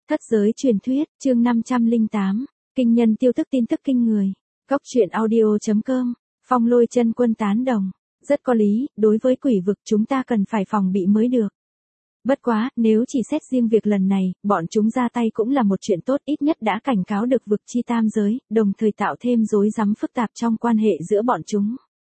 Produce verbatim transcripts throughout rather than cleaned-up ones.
Thất giới truyền thuyết, chương năm trăm lẻ tám, kinh nhân tiêu thức tin tức kinh người. Góc truyện audio chấm com, Phong Lôi Chân Quân tán đồng. Rất có lý, đối với quỷ vực chúng ta cần phải phòng bị mới được. Bất quá, nếu chỉ xét riêng việc lần này, bọn chúng ra tay cũng là một chuyện tốt, ít nhất đã cảnh cáo được vực chi tam giới, đồng thời tạo thêm rối rắm phức tạp trong quan hệ giữa bọn chúng.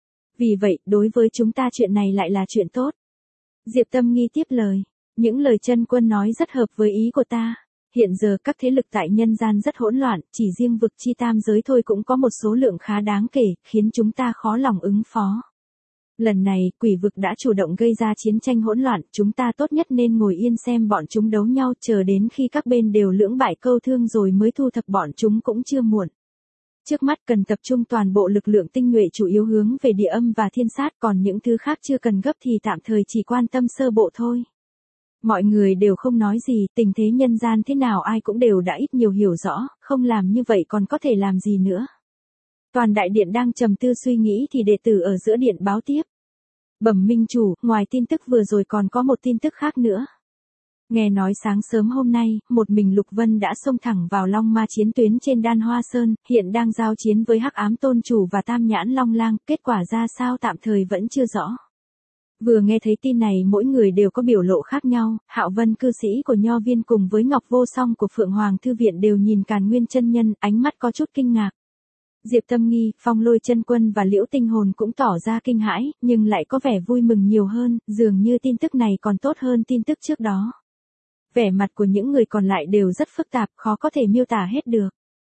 Vì vậy, đối với chúng ta chuyện này lại là chuyện tốt. Diệp Tâm Nghi tiếp lời. Những lời chân quân nói rất hợp với ý của ta. Hiện giờ các thế lực tại nhân gian rất hỗn loạn, chỉ riêng vực chi tam giới thôi cũng có một số lượng khá đáng kể, khiến chúng ta khó lòng ứng phó. Lần này, quỷ vực đã chủ động gây ra chiến tranh hỗn loạn, chúng ta tốt nhất nên ngồi yên xem bọn chúng đấu nhau, chờ đến khi các bên đều lưỡng bại câu thương rồi mới thu thập bọn chúng cũng chưa muộn. Trước mắt cần tập trung toàn bộ lực lượng tinh nhuệ chủ yếu hướng về địa âm và thiên sát, còn những thứ khác chưa cần gấp thì tạm thời chỉ quan tâm sơ bộ thôi. Mọi người đều không nói gì, tình thế nhân gian thế nào ai cũng đều đã ít nhiều hiểu rõ, không làm như vậy còn có thể làm gì nữa. Toàn đại điện đang trầm tư suy nghĩ thì đệ tử ở giữa điện báo tiếp. Bẩm minh chủ, ngoài tin tức vừa rồi còn có một tin tức khác nữa. Nghe nói sáng sớm hôm nay, một mình Lục Vân đã xông thẳng vào Long Ma chiến tuyến trên Đan Hoa Sơn, hiện đang giao chiến với Hắc Ám Tôn Chủ và Tam Nhãn Long Lang, kết quả ra sao tạm thời vẫn chưa rõ. Vừa nghe thấy tin này mỗi người đều có biểu lộ khác nhau, Hạo Vân cư sĩ của Nho Viên cùng với Ngọc Vô Song của Phượng Hoàng Thư Viện đều nhìn Càn Nguyên chân nhân, ánh mắt có chút kinh ngạc. Diệp Tâm Nghi, Phong Lôi Chân Quân và Liễu Tinh Hồn cũng tỏ ra kinh hãi, nhưng lại có vẻ vui mừng nhiều hơn, dường như tin tức này còn tốt hơn tin tức trước đó. Vẻ mặt của những người còn lại đều rất phức tạp, khó có thể miêu tả hết được.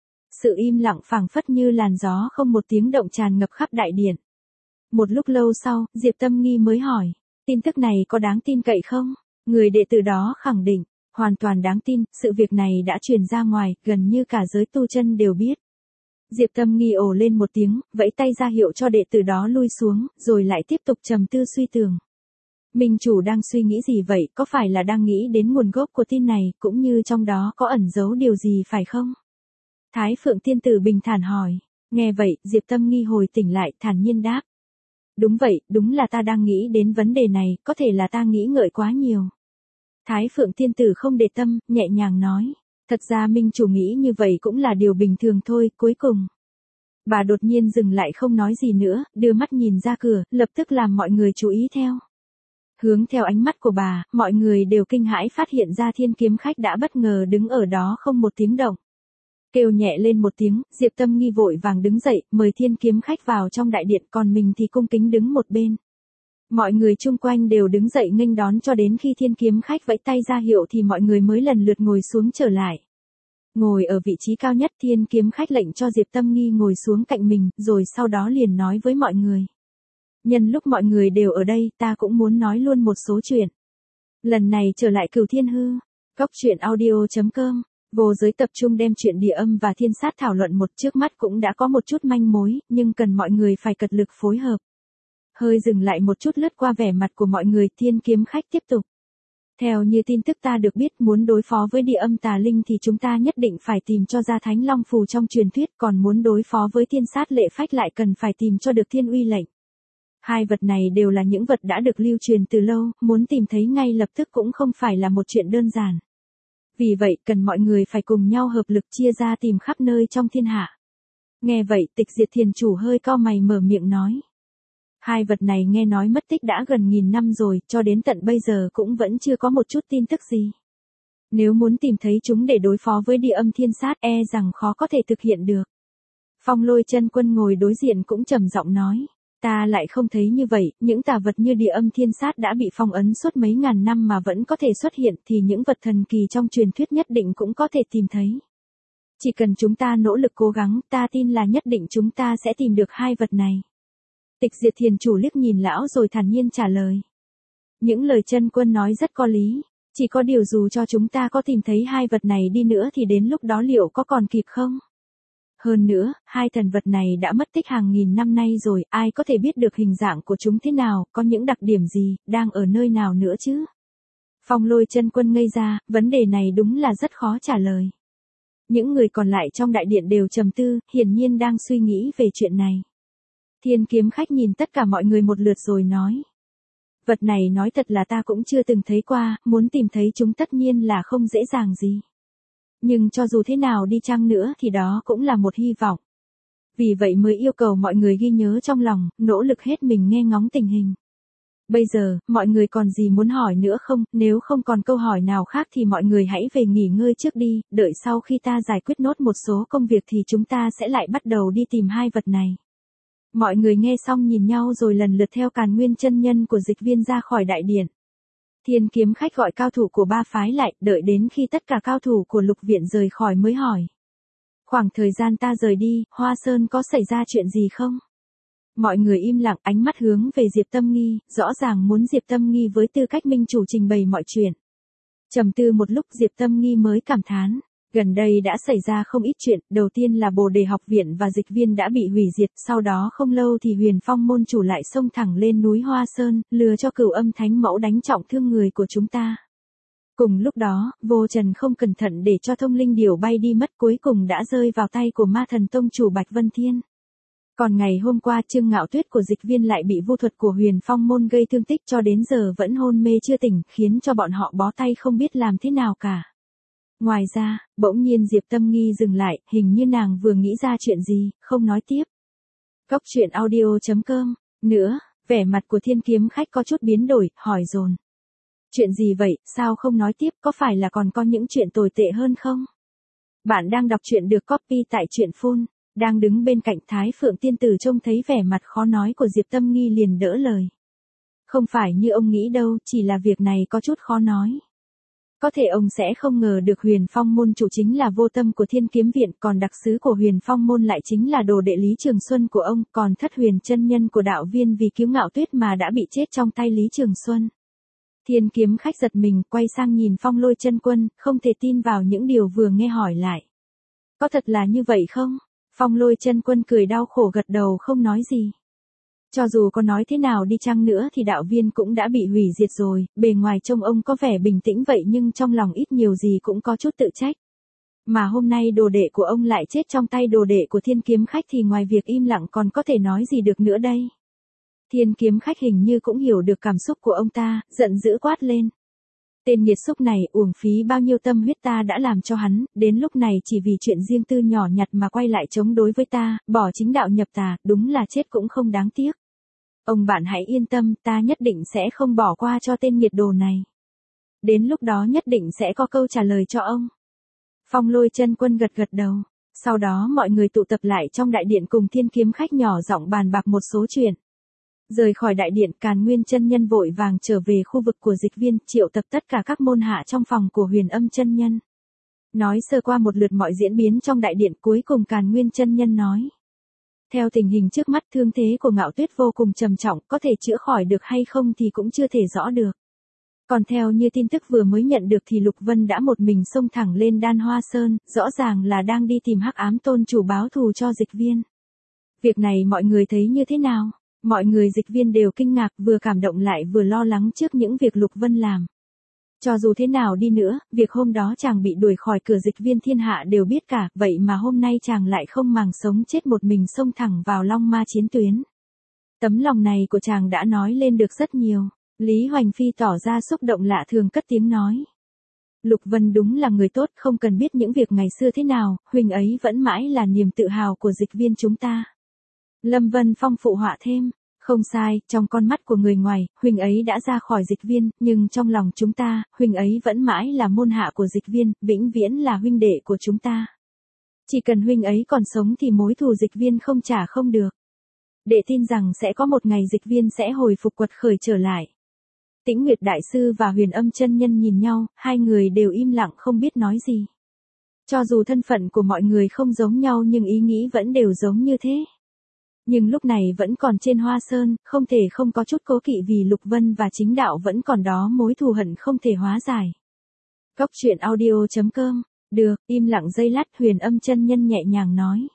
Sự im lặng phảng phất như làn gió không một tiếng động tràn ngập khắp đại điện. Một lúc lâu sau, Diệp Tâm Nghi mới hỏi, tin tức này có đáng tin cậy không? Người đệ tử đó khẳng định, hoàn toàn đáng tin, sự việc này đã truyền ra ngoài, gần như cả giới tu chân đều biết. Diệp Tâm Nghi ồ lên một tiếng, vẫy tay ra hiệu cho đệ tử đó lui xuống, rồi lại tiếp tục trầm tư suy tưởng. Minh chủ đang suy nghĩ gì vậy, có phải là đang nghĩ đến nguồn gốc của tin này, cũng như trong đó có ẩn giấu điều gì phải không? Thái Phượng Tiên Tử bình thản hỏi. Nghe vậy, Diệp Tâm Nghi hồi tỉnh lại, thản nhiên đáp. Đúng vậy, đúng là ta đang nghĩ đến vấn đề này, có thể là ta nghĩ ngợi quá nhiều. Thái Phượng Tiên Tử không để tâm, nhẹ nhàng nói. Thật ra Minh chủ nghĩ như vậy cũng là điều bình thường thôi, cuối cùng. Bà đột nhiên dừng lại không nói gì nữa, đưa mắt nhìn ra cửa, lập tức làm mọi người chú ý theo. Hướng theo ánh mắt của bà, mọi người đều kinh hãi phát hiện ra Thiên Kiếm Khách đã bất ngờ đứng ở đó không một tiếng động. Kêu nhẹ lên một tiếng, Diệp Tâm Nghi vội vàng đứng dậy, mời Thiên Kiếm Khách vào trong đại điện, còn mình thì cung kính đứng một bên. Mọi người chung quanh đều đứng dậy nghênh đón cho đến khi Thiên Kiếm Khách vẫy tay ra hiệu thì mọi người mới lần lượt ngồi xuống trở lại. Ngồi ở vị trí cao nhất, Thiên Kiếm Khách lệnh cho Diệp Tâm Nghi ngồi xuống cạnh mình, rồi sau đó liền nói với mọi người. Nhân lúc mọi người đều ở đây, ta cũng muốn nói luôn một số chuyện. Lần này trở lại Cửu Thiên Hư, góc truyện audio chấm com, vô giới tập trung đem chuyện địa âm và thiên sát thảo luận một, trước mắt cũng đã có một chút manh mối, nhưng cần mọi người phải cật lực phối hợp. Hơi dừng lại một chút lướt qua vẻ mặt của mọi người, Thiên Kiếm Khách tiếp tục. Theo như tin tức ta được biết, muốn đối phó với địa âm tà linh thì chúng ta nhất định phải tìm cho ra Thánh Long Phù trong truyền thuyết, còn muốn đối phó với thiên sát lệ phách lại cần phải tìm cho được Thiên Uy lệnh. Hai vật này đều là những vật đã được lưu truyền từ lâu, muốn tìm thấy ngay lập tức cũng không phải là một chuyện đơn giản. Vì vậy, cần mọi người phải cùng nhau hợp lực chia ra tìm khắp nơi trong thiên hạ. Nghe vậy, Tịch Diệt Thiền Chủ hơi cau mày mở miệng nói. Hai vật này nghe nói mất tích đã gần nghìn năm rồi, cho đến tận bây giờ cũng vẫn chưa có một chút tin tức gì. Nếu muốn tìm thấy chúng để đối phó với địa âm thiên sát e rằng khó có thể thực hiện được. Phong Lôi Chân Quân ngồi đối diện cũng trầm giọng nói. Ta lại không thấy như vậy, những tà vật như địa âm thiên sát đã bị phong ấn suốt mấy ngàn năm mà vẫn có thể xuất hiện thì những vật thần kỳ trong truyền thuyết nhất định cũng có thể tìm thấy. Chỉ cần chúng ta nỗ lực cố gắng, ta tin là nhất định chúng ta sẽ tìm được hai vật này. Tịch Diệt Thiền Chủ liếc nhìn lão rồi thản nhiên trả lời. Những lời chân quân nói rất có lý, chỉ có điều dù cho chúng ta có tìm thấy hai vật này đi nữa thì đến lúc đó liệu có còn kịp không? Hơn nữa, hai thần vật này đã mất tích hàng nghìn năm nay rồi, ai có thể biết được hình dạng của chúng thế nào, có những đặc điểm gì, đang ở nơi nào nữa chứ? Phong Lôi Chân Quân ngây ra, vấn đề này đúng là rất khó trả lời. Những người còn lại trong đại điện đều trầm tư, hiển nhiên đang suy nghĩ về chuyện này. Thiên Kiếm Khách nhìn tất cả mọi người một lượt rồi nói. Vật này nói thật là ta cũng chưa từng thấy qua, muốn tìm thấy chúng tất nhiên là không dễ dàng gì. Nhưng cho dù thế nào đi chăng nữa thì đó cũng là một hy vọng. Vì vậy mới yêu cầu mọi người ghi nhớ trong lòng, nỗ lực hết mình nghe ngóng tình hình. Bây giờ, mọi người còn gì muốn hỏi nữa không? Nếu không còn câu hỏi nào khác thì mọi người hãy về nghỉ ngơi trước đi, đợi sau khi ta giải quyết nốt một số công việc thì chúng ta sẽ lại bắt đầu đi tìm hai vật này. Mọi người nghe xong nhìn nhau rồi lần lượt theo Càn Nguyên chân nhân của Dịch Viên ra khỏi đại điện. Thiên Kiếm Khách gọi cao thủ của ba phái lại, đợi đến khi tất cả cao thủ của Lục Viện rời khỏi mới hỏi. Khoảng thời gian ta rời đi, Hoa Sơn có xảy ra chuyện gì không? Mọi người im lặng, ánh mắt hướng về Diệp Tâm Nghi, rõ ràng muốn Diệp Tâm Nghi với tư cách minh chủ trình bày mọi chuyện. Trầm tư một lúc Diệp Tâm Nghi mới cảm thán, gần đây đã xảy ra không ít chuyện, đầu tiên là Bồ Đề học viện và Dịch Viên đã bị hủy diệt, sau đó không lâu thì Huyền Phong môn chủ lại xông thẳng lên núi Hoa Sơn, lừa cho Cửu Âm Thánh Mẫu đánh trọng thương người của chúng ta. Cùng lúc đó, Vô Trần không cẩn thận để cho thông linh điểu bay đi mất, cuối cùng đã rơi vào tay của Ma Thần Tông chủ Bạch Vân Thiên. Còn ngày hôm qua Trương Ngạo Tuyết của Dịch Viên lại bị vô thuật của Huyền Phong môn gây thương tích cho đến giờ vẫn hôn mê chưa tỉnh, khiến cho bọn họ bó tay không biết làm thế nào cả. Ngoài ra, bỗng nhiên Diệp Tâm Nghi dừng lại, hình như nàng vừa nghĩ ra chuyện gì, không nói tiếp. Cốc truyện audio chấm com. Nữa, vẻ mặt của Thiên Kiếm Khách có chút biến đổi, hỏi dồn. Chuyện gì vậy, sao không nói tiếp, có phải là còn có những chuyện tồi tệ hơn không? Bạn đang đọc truyện được copy tại truyện phun. Đang đứng bên cạnh Thái Phượng Tiên Tử trông thấy vẻ mặt khó nói của Diệp Tâm Nghi liền đỡ lời. Không phải như ông nghĩ đâu, chỉ là việc này có chút khó nói. Có thể ông sẽ không ngờ được Huyền Phong môn chủ chính là Vô Tâm của Thiên Kiếm Viện, còn đặc sứ của Huyền Phong môn lại chính là đồ đệ Lý Trường Xuân của ông, còn Thất Huyền chân nhân của đạo viên vì cứu Ngạo Tuyết mà đã bị chết trong tay Lý Trường Xuân. Thiên Kiếm Khách giật mình, quay sang nhìn Phong Lôi Chân Quân, không thể tin vào những điều vừa nghe, hỏi lại. Có thật là như vậy không? Phong Lôi Chân Quân cười đau khổ gật đầu không nói gì. Cho dù có nói thế nào đi chăng nữa thì đạo viên cũng đã bị hủy diệt rồi, bề ngoài trông ông có vẻ bình tĩnh vậy nhưng trong lòng ít nhiều gì cũng có chút tự trách. Mà hôm nay đồ đệ của ông lại chết trong tay đồ đệ của Thiên Kiếm Khách thì ngoài việc im lặng còn có thể nói gì được nữa đây. Thiên Kiếm Khách hình như cũng hiểu được cảm xúc của ông ta, giận dữ quát lên. Tên nghiệt xúc này uổng phí bao nhiêu tâm huyết ta đã làm cho hắn, đến lúc này chỉ vì chuyện riêng tư nhỏ nhặt mà quay lại chống đối với ta, bỏ chính đạo nhập tà, đúng là chết cũng không đáng tiếc. Ông bạn hãy yên tâm, ta nhất định sẽ không bỏ qua cho tên nghiệt đồ này. Đến lúc đó nhất định sẽ có câu trả lời cho ông. Phong Lôi Chân Quân gật gật đầu. Sau đó mọi người tụ tập lại trong đại điện cùng Thiên Kiếm Khách nhỏ giọng bàn bạc một số chuyện. Rời khỏi đại điện, Càn Nguyên chân nhân vội vàng trở về khu vực của Dịch Viên, triệu tập tất cả các môn hạ trong phòng của Huyền Âm chân nhân. Nói sơ qua một lượt mọi diễn biến trong đại điện, cuối cùng Càn Nguyên chân nhân nói. Theo tình hình trước mắt, thương thế của Ngạo Tuyết vô cùng trầm trọng, có thể chữa khỏi được hay không thì cũng chưa thể rõ được. Còn theo như tin tức vừa mới nhận được thì Lục Vân đã một mình xông thẳng lên Đan Hoa Sơn, rõ ràng là đang đi tìm Hắc Ám tôn chủ báo thù cho Dịch Viên. Việc này mọi người thấy như thế nào? Mọi người Dịch Viên đều kinh ngạc, vừa cảm động lại vừa lo lắng trước những việc Lục Vân làm. Cho dù thế nào đi nữa, việc hôm đó chàng bị đuổi khỏi cửa Dịch Viên thiên hạ đều biết cả, vậy mà hôm nay chàng lại không màng sống chết một mình xông thẳng vào Long Ma chiến tuyến. Tấm lòng này của chàng đã nói lên được rất nhiều. Lý Hoành Phi tỏ ra xúc động lạ thường cất tiếng nói. Lục Vân đúng là người tốt, không cần biết những việc ngày xưa thế nào, huynh ấy vẫn mãi là niềm tự hào của Dịch Viên chúng ta. Lâm Vân Phong phụ họa thêm. Không sai, trong con mắt của người ngoài, huynh ấy đã ra khỏi Dịch Viên, nhưng trong lòng chúng ta, huynh ấy vẫn mãi là môn hạ của Dịch Viên, vĩnh viễn là huynh đệ của chúng ta. Chỉ cần huynh ấy còn sống thì mối thù Dịch Viên không trả không được. Để tin rằng sẽ có một ngày Dịch Viên sẽ hồi phục quật khởi trở lại. Tĩnh Nguyệt Đại Sư và Huyền Âm chân nhân nhìn nhau, hai người đều im lặng không biết nói gì. Cho dù thân phận của mọi người không giống nhau nhưng ý nghĩ vẫn đều giống như thế. Nhưng lúc này vẫn còn trên Hoa Sơn, không thể không có chút cố kỵ vì Lục Vân và chính đạo vẫn còn đó mối thù hận không thể hóa giải. Cốc truyện audio chấm com. Được, im lặng giây lát, Huyền Âm chân nhân nhẹ nhàng nói.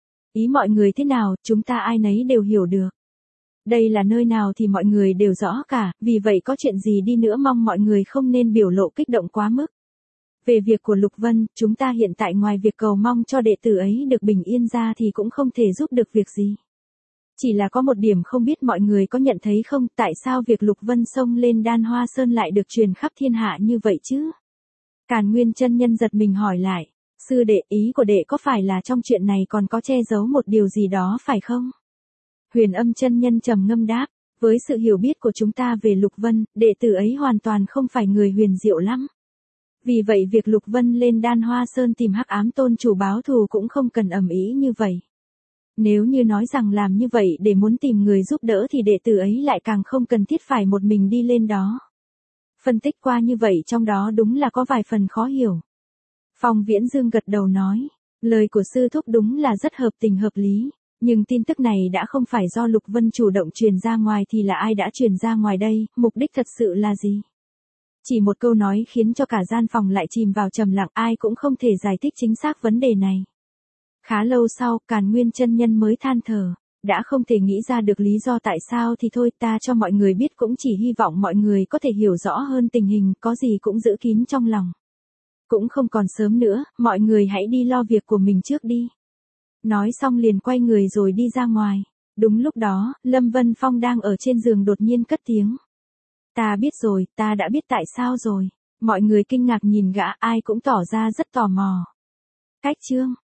Ý mọi người thế nào, chúng ta ai nấy đều hiểu được. Đây là nơi nào thì mọi người đều rõ cả, vì vậy có chuyện gì đi nữa mong mọi người không nên biểu lộ kích động quá mức. Về việc của Lục Vân, chúng ta hiện tại ngoài việc cầu mong cho đệ tử ấy được bình yên ra thì cũng không thể giúp được việc gì. Chỉ là có một điểm không biết mọi người có nhận thấy không, tại sao việc Lục Vân xông lên Đan Hoa Sơn lại được truyền khắp thiên hạ như vậy chứ? Càn Nguyên chân nhân giật mình hỏi lại. Sư đệ, ý của đệ có phải là trong chuyện này còn có che giấu một điều gì đó phải không? Huyền Âm chân nhân trầm ngâm đáp, với sự hiểu biết của chúng ta về Lục Vân, đệ tử ấy hoàn toàn không phải người huyền diệu lắm. Vì vậy việc Lục Vân lên Đan Hoa Sơn tìm Hắc Ám Tôn chủ báo thù cũng không cần ầm ĩ như vậy. Nếu như nói rằng làm như vậy để muốn tìm người giúp đỡ thì đệ tử ấy lại càng không cần thiết phải một mình đi lên đó. Phân tích qua như vậy trong đó đúng là có vài phần khó hiểu. Phong Viễn Dương gật đầu nói, lời của sư thúc đúng là rất hợp tình hợp lý, nhưng tin tức này đã không phải do Lục Vân chủ động truyền ra ngoài thì là ai đã truyền ra ngoài đây, mục đích thật sự là gì? Chỉ một câu nói khiến cho cả gian phòng lại chìm vào trầm lặng, ai cũng không thể giải thích chính xác vấn đề này. Khá lâu sau, Càn Nguyên chân nhân mới than thở, đã không thể nghĩ ra được lý do tại sao thì thôi, ta cho mọi người biết cũng chỉ hy vọng mọi người có thể hiểu rõ hơn tình hình, có gì cũng giữ kín trong lòng. Cũng không còn sớm nữa, mọi người hãy đi lo việc của mình trước đi. Nói xong liền quay người rồi đi ra ngoài. Đúng lúc đó, Lâm Vân Phong đang ở trên giường đột nhiên cất tiếng. Ta biết rồi, ta đã biết tại sao rồi. Mọi người kinh ngạc nhìn gã, ai cũng tỏ ra rất tò mò. Cách chương